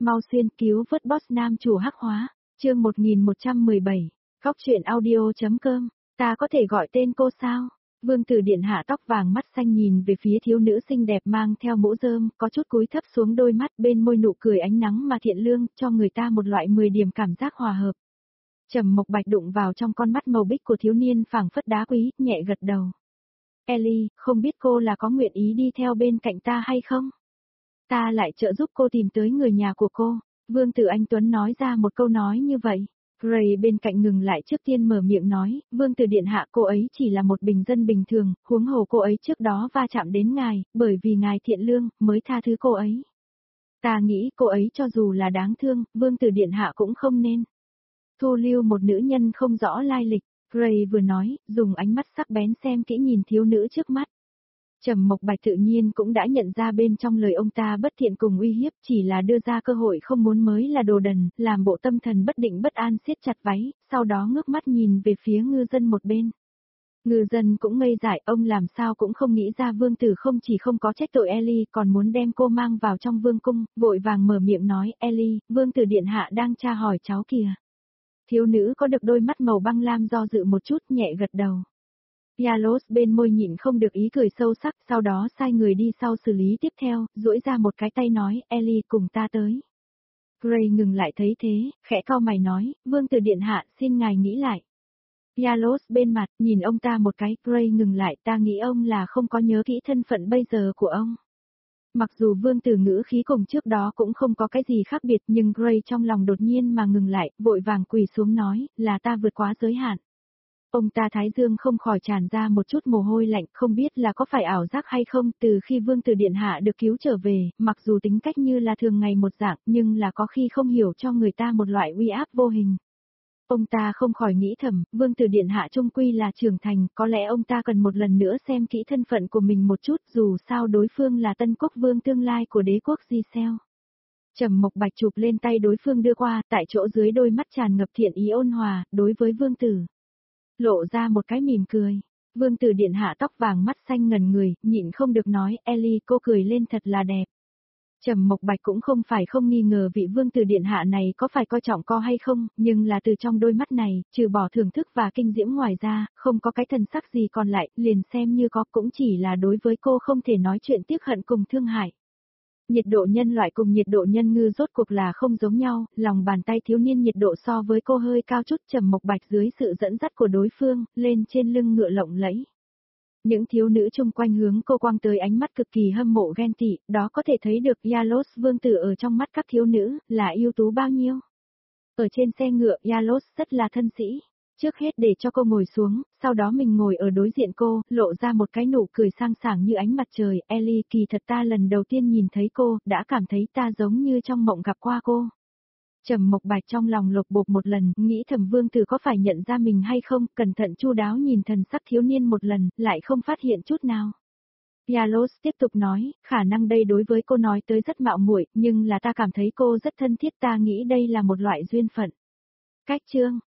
Mau xuyên cứu vớt boss nam chủ hắc hóa, chương 1117, góc truyện audio.com, ta có thể gọi tên cô sao? Vương tử điện hạ tóc vàng mắt xanh nhìn về phía thiếu nữ xinh đẹp mang theo mũ rơm, có chút cúi thấp xuống đôi mắt bên môi nụ cười ánh nắng mà thiện lương, cho người ta một loại 10 điểm cảm giác hòa hợp. Trầm Mộc Bạch đụng vào trong con mắt màu bích của thiếu niên phảng phất đá quý, nhẹ gật đầu. Ellie, không biết cô là có nguyện ý đi theo bên cạnh ta hay không? Ta lại trợ giúp cô tìm tới người nhà của cô. Vương tử anh Tuấn nói ra một câu nói như vậy. Gray bên cạnh ngừng lại trước tiên mở miệng nói, Vương tử điện hạ cô ấy chỉ là một bình dân bình thường, huống hồ cô ấy trước đó va chạm đến ngài, bởi vì ngài thiện lương, mới tha thứ cô ấy. Ta nghĩ cô ấy cho dù là đáng thương, Vương tử điện hạ cũng không nên thu lưu một nữ nhân không rõ lai lịch. Gray vừa nói, dùng ánh mắt sắc bén xem kỹ nhìn thiếu nữ trước mắt. Trầm Mộc Bạch tự nhiên cũng đã nhận ra bên trong lời ông ta bất thiện cùng uy hiếp, chỉ là đưa ra cơ hội không muốn mới là đồ đần, làm bộ tâm thần bất định bất an siết chặt váy, sau đó ngước mắt nhìn về phía ngư dân một bên. Ngư dân cũng ngây dại, ông làm sao cũng không nghĩ ra vương tử không chỉ không có trách tội Ellie còn muốn đem cô mang vào trong vương cung, vội vàng mở miệng nói, Ellie, vương tử điện hạ đang tra hỏi cháu kìa. Thiếu nữ có được đôi mắt màu băng lam do dự một chút, nhẹ gật đầu. Yalos bên môi nhịn không được ý cười sâu sắc, sau đó sai người đi sau xử lý tiếp theo, duỗi ra một cái tay nói, Ellie cùng ta tới. Gray ngừng lại thấy thế, khẽ cau mày nói, vương tử điện hạ xin ngài nghĩ lại. Yalos bên mặt, nhìn ông ta một cái, Gray ngừng lại, ta nghĩ ông là không có nhớ kỹ thân phận bây giờ của ông. Mặc dù vương tử ngữ khí cùng trước đó cũng không có cái gì khác biệt nhưng Gray trong lòng đột nhiên mà ngừng lại, vội vàng quỳ xuống nói, là ta vượt quá giới hạn. Ông ta thái dương không khỏi tràn ra một chút mồ hôi lạnh, không biết là có phải ảo giác hay không, từ khi vương tử điện hạ được cứu trở về, mặc dù tính cách như là thường ngày một dạng, nhưng là có khi không hiểu cho người ta một loại uy áp vô hình. Ông ta không khỏi nghĩ thầm, vương tử điện hạ trung quy là trưởng thành, có lẽ ông ta cần một lần nữa xem kỹ thân phận của mình một chút, dù sao đối phương là tân quốc vương tương lai của đế quốc Giselle. Trầm Mộc Bạch chụp lên tay đối phương đưa qua, tại chỗ dưới đôi mắt tràn ngập thiện ý ôn hòa, đối với vương tử. Lộ ra một cái mỉm cười. Vương tử điện hạ tóc vàng mắt xanh ngần người, nhịn không được nói, Ellie cô cười lên thật là đẹp. Trầm Mộc Bạch cũng không phải không nghi ngờ vị vương tử điện hạ này có phải coi trọng cô hay không, nhưng là từ trong đôi mắt này, trừ bỏ thưởng thức và kinh diễm ngoài ra, không có cái thần sắc gì còn lại, liền xem như có cũng chỉ là đối với cô không thể nói chuyện tiếc hận cùng thương hại. Nhiệt độ nhân loại cùng nhiệt độ nhân ngư rốt cuộc là không giống nhau, lòng bàn tay thiếu niên nhiệt độ so với cô hơi cao chút. Trầm Mộc Bạch dưới sự dẫn dắt của đối phương, lên trên lưng ngựa lộng lẫy. Những thiếu nữ chung quanh hướng cô quang tới ánh mắt cực kỳ hâm mộ ghen tị, đó có thể thấy được Yalos vương tử ở trong mắt các thiếu nữ, là ưu tú bao nhiêu. Ở trên xe ngựa, Yalos rất là thân sĩ. Trước hết để cho cô ngồi xuống, sau đó mình ngồi ở đối diện cô, lộ ra một cái nụ cười sang sảng như ánh mặt trời. Ellie, kỳ thật ta lần đầu tiên nhìn thấy cô, đã cảm thấy ta giống như trong mộng gặp qua cô. Trầm Mộc Bạch trong lòng lột bột một lần, nghĩ thầm vương tử có phải nhận ra mình hay không, cẩn thận chu đáo nhìn thần sắc thiếu niên một lần, lại không phát hiện chút nào. Yalos tiếp tục nói, khả năng đây đối với cô nói tới rất mạo muội, nhưng là ta cảm thấy cô rất thân thiết, ta nghĩ đây là một loại duyên phận. Cách chương,